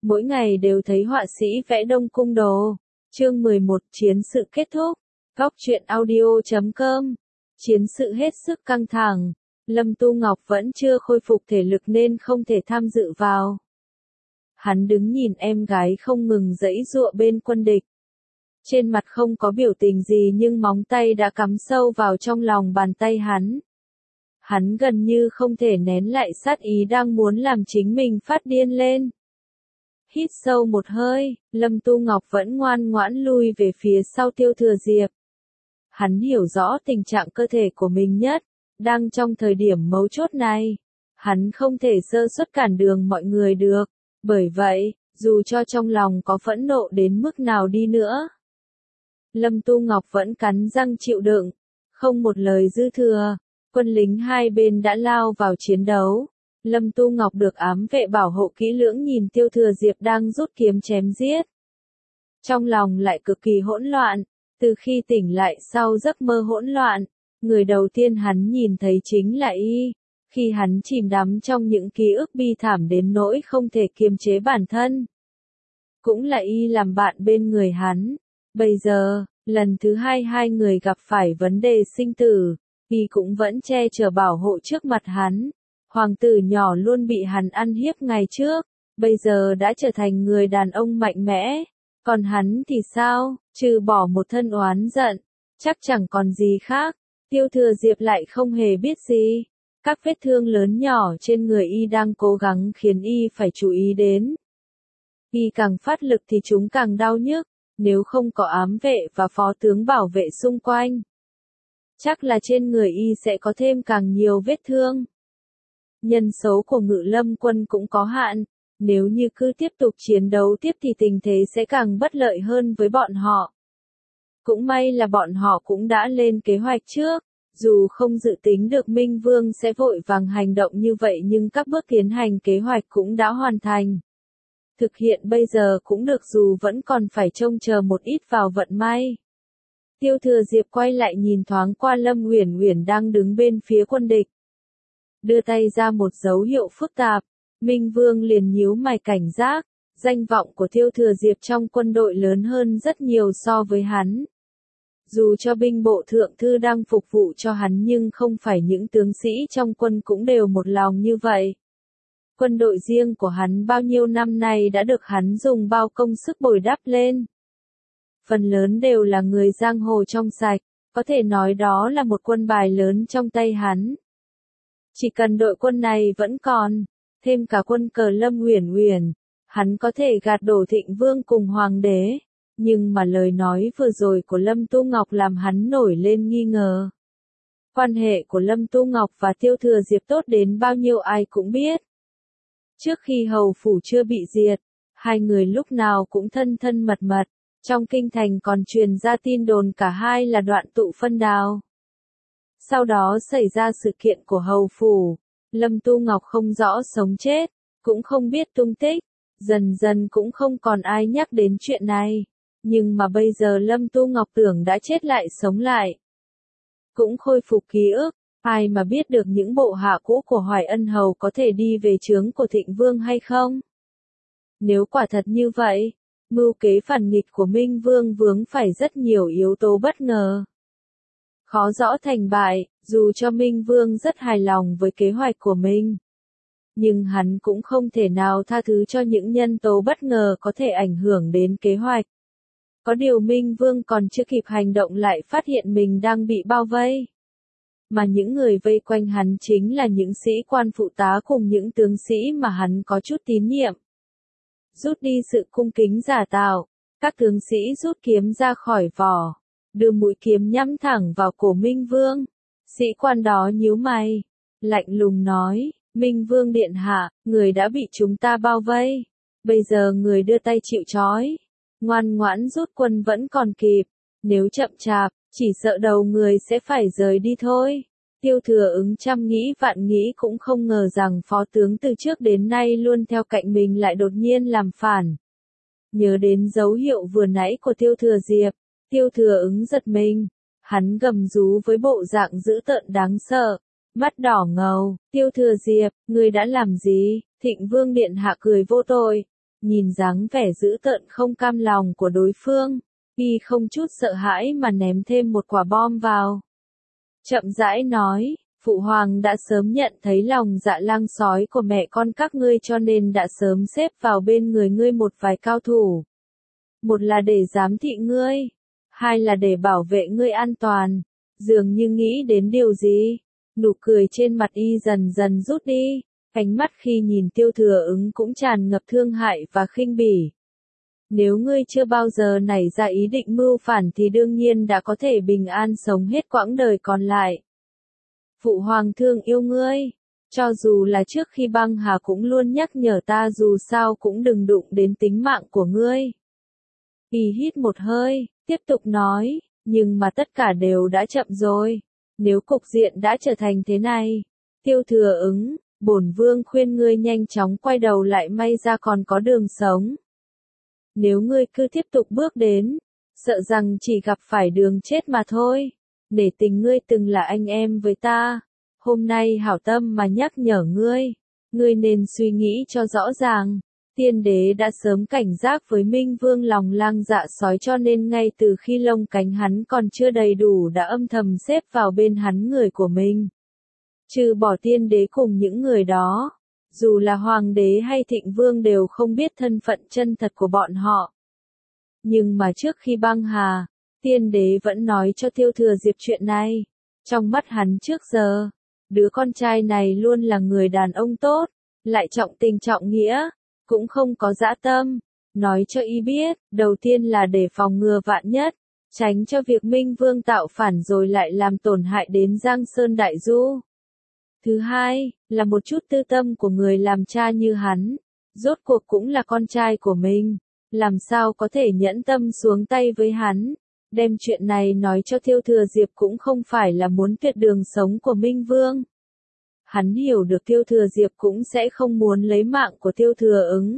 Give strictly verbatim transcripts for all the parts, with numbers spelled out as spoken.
mỗi ngày đều thấy họa sĩ vẽ Đông Cung đồ. Chương mười một, chiến sự kết thúc. Góc truyện audio chấm com. Chiến sự hết sức căng thẳng. Lâm Tu Ngọc vẫn chưa khôi phục thể lực nên không thể tham dự vào. Hắn đứng nhìn em gái không ngừng giãy giụa bên quân địch. Trên mặt không có biểu tình gì nhưng móng tay đã cắm sâu vào trong lòng bàn tay hắn. Hắn gần như không thể nén lại sát ý đang muốn làm chính mình phát điên lên. Hít sâu một hơi, Lâm Tu Ngọc vẫn ngoan ngoãn lui về phía sau Tiêu Thừa Diệp. Hắn hiểu rõ tình trạng cơ thể của mình nhất, đang trong thời điểm mấu chốt này. Hắn không thể sơ suất cản đường mọi người được, bởi vậy, dù cho trong lòng có phẫn nộ đến mức nào đi nữa, Lâm Tu Ngọc vẫn cắn răng chịu đựng, không một lời dư thừa. Quân lính hai bên đã lao vào chiến đấu. Lâm Tu Ngọc được ám vệ bảo hộ kỹ lưỡng nhìn Tiêu Thừa Diệp đang rút kiếm chém giết. Trong lòng lại cực kỳ hỗn loạn, từ khi tỉnh lại sau giấc mơ hỗn loạn, người đầu tiên hắn nhìn thấy chính là y, khi hắn chìm đắm trong những ký ức bi thảm đến nỗi không thể kiềm chế bản thân. Cũng là y làm bạn bên người hắn. Bây giờ, lần thứ hai hai người gặp phải vấn đề sinh tử, y cũng vẫn che chở bảo hộ trước mặt hắn. Hoàng tử nhỏ luôn bị hắn ăn hiếp ngày trước, bây giờ đã trở thành người đàn ông mạnh mẽ. Còn hắn thì sao, trừ bỏ một thân oán giận, chắc chẳng còn gì khác. Tiêu Thừa Diệp lại không hề biết gì. Các vết thương lớn nhỏ trên người y đang cố gắng khiến y phải chú ý đến. Y càng phát lực thì chúng càng đau nhức, nếu không có ám vệ và phó tướng bảo vệ xung quanh, chắc là trên người y sẽ có thêm càng nhiều vết thương. Nhân số của Ngự Lâm quân cũng có hạn, nếu như cứ tiếp tục chiến đấu tiếp thì tình thế sẽ càng bất lợi hơn với bọn họ. Cũng may là bọn họ cũng đã lên kế hoạch trước, dù không dự tính được Minh Vương sẽ vội vàng hành động như vậy nhưng các bước tiến hành kế hoạch cũng đã hoàn thành. Thực hiện bây giờ cũng được dù vẫn còn phải trông chờ một ít vào vận may. Tiêu Thừa Diệp quay lại nhìn thoáng qua Lâm Uyển Uyển đang đứng bên phía quân địch. Đưa tay ra một dấu hiệu phức tạp, Minh Vương liền nhíu mày cảnh giác, danh vọng của Tiêu Thừa Diệp trong quân đội lớn hơn rất nhiều so với hắn. Dù cho binh bộ thượng thư đang phục vụ cho hắn nhưng không phải những tướng sĩ trong quân cũng đều một lòng như vậy. Quân đội riêng của hắn bao nhiêu năm nay đã được hắn dùng bao công sức bồi đắp lên. Phần lớn đều là người giang hồ trong sạch, có thể nói đó là một quân bài lớn trong tay hắn. Chỉ cần đội quân này vẫn còn, thêm cả quân cờ Lâm Uyển Uyển, hắn có thể gạt đổ Thịnh Vương cùng Hoàng đế. Nhưng mà lời nói vừa rồi của Lâm Tu Ngọc làm hắn nổi lên nghi ngờ. Quan hệ của Lâm Tu Ngọc và Tiêu Thừa Diệp tốt đến bao nhiêu ai cũng biết. Trước khi hầu phủ chưa bị diệt, hai người lúc nào cũng thân thân mật mật, trong kinh thành còn truyền ra tin đồn cả hai là đoạn tụ phân đào. Sau đó xảy ra sự kiện của hầu phủ, Lâm Tu Ngọc không rõ sống chết, cũng không biết tung tích, dần dần cũng không còn ai nhắc đến chuyện này. Nhưng mà bây giờ Lâm Tu Ngọc tưởng đã chết lại sống lại, cũng khôi phục ký ức. Ai mà biết được những bộ hạ cũ của Hoài Ân Hầu có thể đi về trướng của Thịnh Vương hay không? Nếu quả thật như vậy, mưu kế phản nghịch của Minh Vương vướng phải rất nhiều yếu tố bất ngờ. Khó rõ thành bại, dù cho Minh Vương rất hài lòng với kế hoạch của mình. Nhưng hắn cũng không thể nào tha thứ cho những nhân tố bất ngờ có thể ảnh hưởng đến kế hoạch. Có điều Minh Vương còn chưa kịp hành động lại phát hiện mình đang bị bao vây. Mà những người vây quanh hắn chính là những sĩ quan phụ tá cùng những tướng sĩ mà hắn có chút tín nhiệm. Rút đi sự cung kính giả tạo, các tướng sĩ rút kiếm ra khỏi vỏ, đưa mũi kiếm nhắm thẳng vào cổ Minh Vương. Sĩ quan đó nhíu mày, lạnh lùng nói, Minh Vương điện hạ, người đã bị chúng ta bao vây, bây giờ người đưa tay chịu trói, ngoan ngoãn rút quân vẫn còn kịp, nếu chậm chạp, chỉ sợ đầu người sẽ phải rời đi thôi. Tiêu Thừa Ứng trăm nghĩ vạn nghĩ cũng không ngờ rằng phó tướng từ trước đến nay luôn theo cạnh mình lại đột nhiên làm phản. Nhớ đến dấu hiệu vừa nãy của Tiêu Thừa Diệp, Tiêu Thừa Ứng giật mình, hắn gầm rú với bộ dạng dữ tợn đáng sợ, mắt đỏ ngầu, Tiêu Thừa Diệp, ngươi đã làm gì? Thịnh Vương điện hạ cười vô tội, nhìn dáng vẻ dữ tợn không cam lòng của đối phương, y không chút sợ hãi mà ném thêm một quả bom vào. Chậm rãi nói, Phụ Hoàng đã sớm nhận thấy lòng dạ lang sói của mẹ con các ngươi cho nên đã sớm xếp vào bên người ngươi một vài cao thủ. Một là để giám thị ngươi, hai là để bảo vệ ngươi an toàn. Dường như nghĩ đến điều gì, nụ cười trên mặt y dần dần rút đi, ánh mắt khi nhìn Tiêu Thừa Ứng cũng tràn ngập thương hại và khinh bỉ. Nếu ngươi chưa bao giờ nảy ra ý định mưu phản thì đương nhiên đã có thể bình an sống hết quãng đời còn lại. Phụ Hoàng thương yêu ngươi, cho dù là trước khi băng hà cũng luôn nhắc nhở ta dù sao cũng đừng đụng đến tính mạng của ngươi. Y hít một hơi, tiếp tục nói, nhưng mà tất cả đều đã chậm rồi. Nếu cục diện đã trở thành thế này, Tiêu Thừa Ứng, bổn vương khuyên ngươi nhanh chóng quay đầu lại, may ra còn có đường sống. Nếu ngươi cứ tiếp tục bước đến, sợ rằng chỉ gặp phải đường chết mà thôi. Nể tình ngươi từng là anh em với ta, hôm nay hảo tâm mà nhắc nhở ngươi, ngươi nên suy nghĩ cho rõ ràng. Tiên đế đã sớm cảnh giác với Minh Vương lòng lang dạ sói cho nên ngay từ khi lông cánh hắn còn chưa đầy đủ đã âm thầm xếp vào bên hắn người của mình. Trừ bỏ tiên đế cùng những người đó, dù là hoàng đế hay thịnh vương đều không biết thân phận chân thật của bọn họ. Nhưng mà trước khi băng hà, tiên đế vẫn nói cho Tiêu Thừa Diệp chuyện này. Trong mắt hắn trước giờ, đứa con trai này luôn là người đàn ông tốt, lại trọng tình trọng nghĩa, cũng không có dã tâm. Nói cho y biết, đầu tiên là để phòng ngừa vạn nhất, tránh cho việc Minh Vương tạo phản rồi lại làm tổn hại đến Giang Sơn Đại Du. Thứ hai, là một chút tư tâm của người làm cha như hắn, rốt cuộc cũng là con trai của mình, làm sao có thể nhẫn tâm xuống tay với hắn. Đem chuyện này nói cho Tiêu Thừa Diệp cũng không phải là muốn tuyệt đường sống của Minh Vương. Hắn hiểu được Tiêu Thừa Diệp cũng sẽ không muốn lấy mạng của Tiêu Thừa Ứng.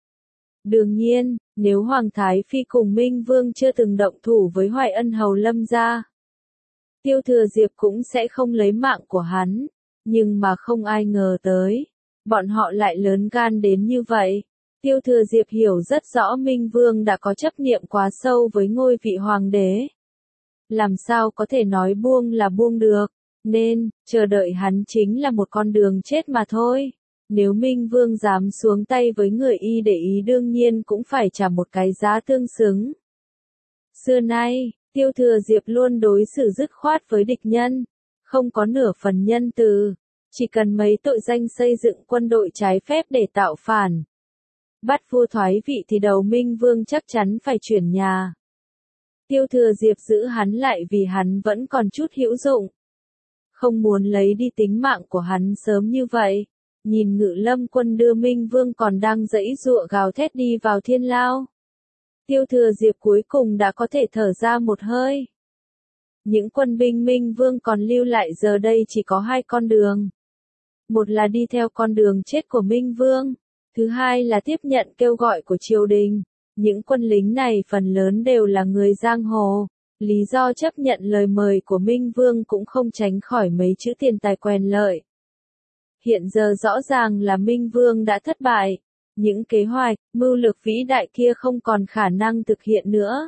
Đương nhiên, nếu Hoàng Thái Phi cùng Minh Vương chưa từng động thủ với Hoài Ân Hầu Lâm gia, Tiêu Thừa Diệp cũng sẽ không lấy mạng của hắn. Nhưng mà không ai ngờ tới, bọn họ lại lớn gan đến như vậy. Tiêu Thừa Diệp hiểu rất rõ Minh Vương đã có chấp niệm quá sâu với ngôi vị hoàng đế. Làm sao có thể nói buông là buông được, nên, chờ đợi hắn chính là một con đường chết mà thôi. Nếu Minh Vương dám xuống tay với người y để ý đương nhiên cũng phải trả một cái giá tương xứng. Xưa nay, Tiêu Thừa Diệp luôn đối xử dứt khoát với địch nhân, không có nửa phần nhân từ, chỉ cần mấy tội danh xây dựng quân đội trái phép để tạo phản. Bắt vua thoái vị thì đầu Minh Vương chắc chắn phải chuyển nhà. Tiêu Thừa Diệp giữ hắn lại vì hắn vẫn còn chút hữu dụng. Không muốn lấy đi tính mạng của hắn sớm như vậy. Nhìn Ngự Lâm quân đưa Minh Vương còn đang giãy giụa gào thét đi vào thiên lao. Tiêu Thừa Diệp cuối cùng đã có thể thở ra một hơi. Những quân binh Minh Vương còn lưu lại giờ đây chỉ có hai con đường. Một là đi theo con đường chết của Minh Vương. Thứ hai là tiếp nhận kêu gọi của triều đình. Những quân lính này phần lớn đều là người giang hồ. Lý do chấp nhận lời mời của Minh Vương cũng không tránh khỏi mấy chữ tiền tài quyền lợi. Hiện giờ rõ ràng là Minh Vương đã thất bại. Những kế hoạch, mưu lược vĩ đại kia không còn khả năng thực hiện nữa.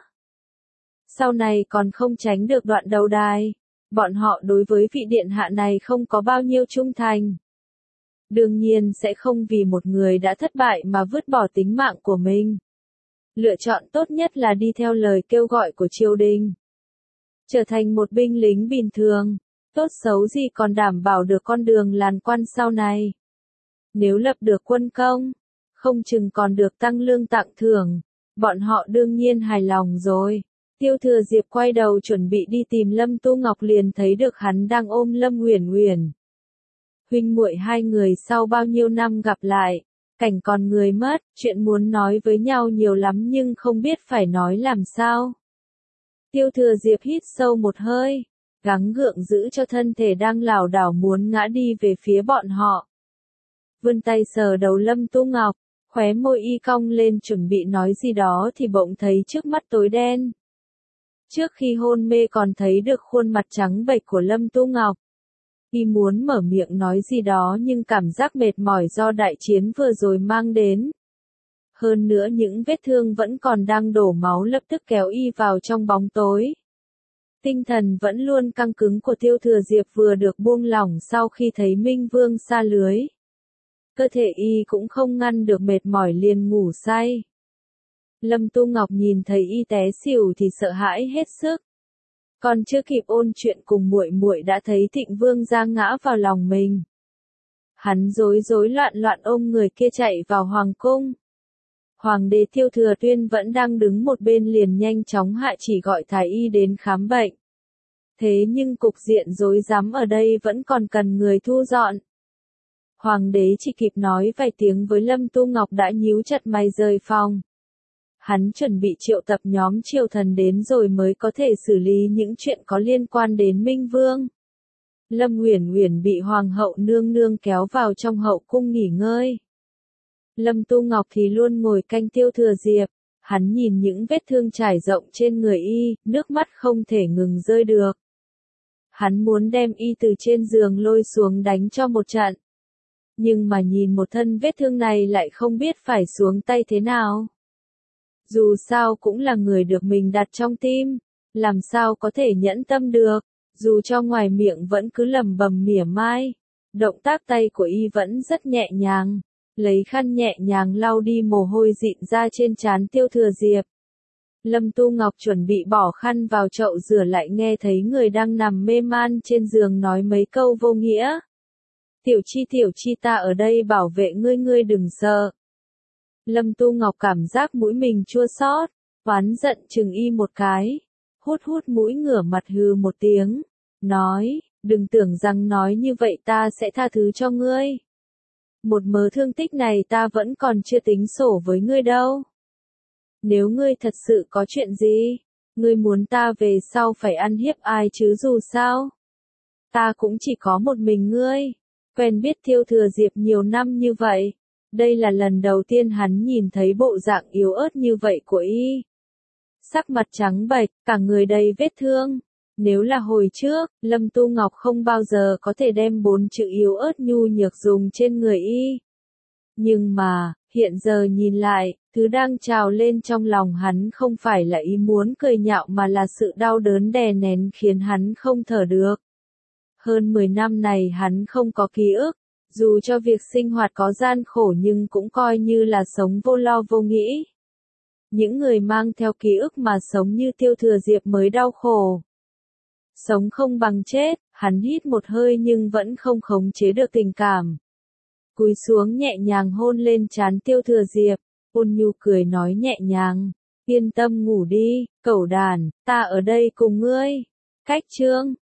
Sau này còn không tránh được đoạn đầu đài. Bọn họ đối với vị điện hạ này không có bao nhiêu trung thành. Đương nhiên sẽ không vì một người đã thất bại mà vứt bỏ tính mạng của mình. Lựa chọn tốt nhất là đi theo lời kêu gọi của triều đình. Trở thành một binh lính bình thường, tốt xấu gì còn đảm bảo được con đường làm quan sau này. Nếu lập được quân công, không chừng còn được tăng lương tặng thưởng, bọn họ đương nhiên hài lòng rồi. Tiêu Thừa Diệp quay đầu chuẩn bị đi tìm Lâm Tu Ngọc liền thấy được hắn đang ôm Lâm Uyển Uyển. Huynh muội hai người sau bao nhiêu năm gặp lại, cảnh còn người mất, chuyện muốn nói với nhau nhiều lắm nhưng không biết phải nói làm sao. Tiêu Thừa Diệp hít sâu một hơi, gắng gượng giữ cho thân thể đang lảo đảo muốn ngã đi về phía bọn họ. Vươn tay sờ đầu Lâm Tu Ngọc, khóe môi y cong lên chuẩn bị nói gì đó thì bỗng thấy trước mắt tối đen. Trước khi hôn mê còn thấy được khuôn mặt trắng bệch của Lâm Tu Ngọc. Y muốn mở miệng nói gì đó nhưng cảm giác mệt mỏi do đại chiến vừa rồi mang đến. Hơn nữa những vết thương vẫn còn đang đổ máu lập tức kéo y vào trong bóng tối. Tinh thần vẫn luôn căng cứng của Tiêu Thừa Diệp vừa được buông lỏng sau khi thấy Minh Vương sa lưới. Cơ thể y cũng không ngăn được mệt mỏi liền ngủ say. Lâm Tu Ngọc nhìn thấy y té xỉu thì sợ hãi hết sức. Còn chưa kịp ôn chuyện cùng muội muội đã thấy Thịnh Vương gia ngã vào lòng mình. Hắn rối rối loạn loạn ôm người kia chạy vào hoàng cung. Hoàng đế Tiêu Thừa Tuyên vẫn đang đứng một bên liền nhanh chóng hạ chỉ gọi thái y đến khám bệnh. Thế nhưng cục diện rối rắm ở đây vẫn còn cần người thu dọn. Hoàng đế chỉ kịp nói vài tiếng với Lâm Tu Ngọc đã nhíu chặt mày rời phòng. Hắn chuẩn bị triệu tập nhóm triều thần đến rồi mới có thể xử lý những chuyện có liên quan đến Minh Vương. Lâm Uyển Uyển bị hoàng hậu nương nương kéo vào trong hậu cung nghỉ ngơi. Lâm Tu Ngọc thì luôn ngồi canh Tiêu Thừa Diệp, hắn nhìn những vết thương trải rộng trên người y, nước mắt không thể ngừng rơi được. Hắn muốn đem y từ trên giường lôi xuống đánh cho một trận. Nhưng mà nhìn một thân vết thương này lại không biết phải xuống tay thế nào. Dù sao cũng là người được mình đặt trong tim, làm sao có thể nhẫn tâm được, dù cho ngoài miệng vẫn cứ lầm bầm mỉa mai. Động tác tay của y vẫn rất nhẹ nhàng, lấy khăn nhẹ nhàng lau đi mồ hôi dịn ra trên trán Tiêu Thừa Diệp. Lâm Tu Ngọc chuẩn bị bỏ khăn vào chậu rửa lại nghe thấy người đang nằm mê man trên giường nói mấy câu vô nghĩa. Tiểu Chi Tiểu Chi ta ở đây bảo vệ ngươi ngươi đừng sợ. Lâm Tu Ngọc cảm giác mũi mình chua xót, oán giận chừng y một cái, hút hút mũi ngửa mặt hừ một tiếng, nói, đừng tưởng rằng nói như vậy ta sẽ tha thứ cho ngươi. Một mớ thương tích này ta vẫn còn chưa tính sổ với ngươi đâu. Nếu ngươi thật sự có chuyện gì, ngươi muốn ta về sau phải ăn hiếp ai chứ dù sao. Ta cũng chỉ có một mình ngươi, quen biết Tiêu Thừa Diệp nhiều năm như vậy. Đây là lần đầu tiên hắn nhìn thấy bộ dạng yếu ớt như vậy của y. Sắc mặt trắng bệch, cả người đầy vết thương. Nếu là hồi trước, Lâm Tu Ngọc không bao giờ có thể đem bốn chữ yếu ớt nhu nhược dùng trên người y. Nhưng mà, hiện giờ nhìn lại, thứ đang trào lên trong lòng hắn không phải là ý muốn cười nhạo mà là sự đau đớn đè nén khiến hắn không thở được. Hơn mười năm này hắn không có ký ức. Dù cho việc sinh hoạt có gian khổ nhưng cũng coi như là sống vô lo vô nghĩ. Những người mang theo ký ức mà sống như Tiêu Thừa Diệp mới đau khổ. Sống không bằng chết, hắn hít một hơi nhưng vẫn không khống chế được tình cảm. Cúi xuống nhẹ nhàng hôn lên trán Tiêu Thừa Diệp, ôn nhu cười nói nhẹ nhàng, yên tâm ngủ đi, cẩu đàn, ta ở đây cùng ngươi. Cách chương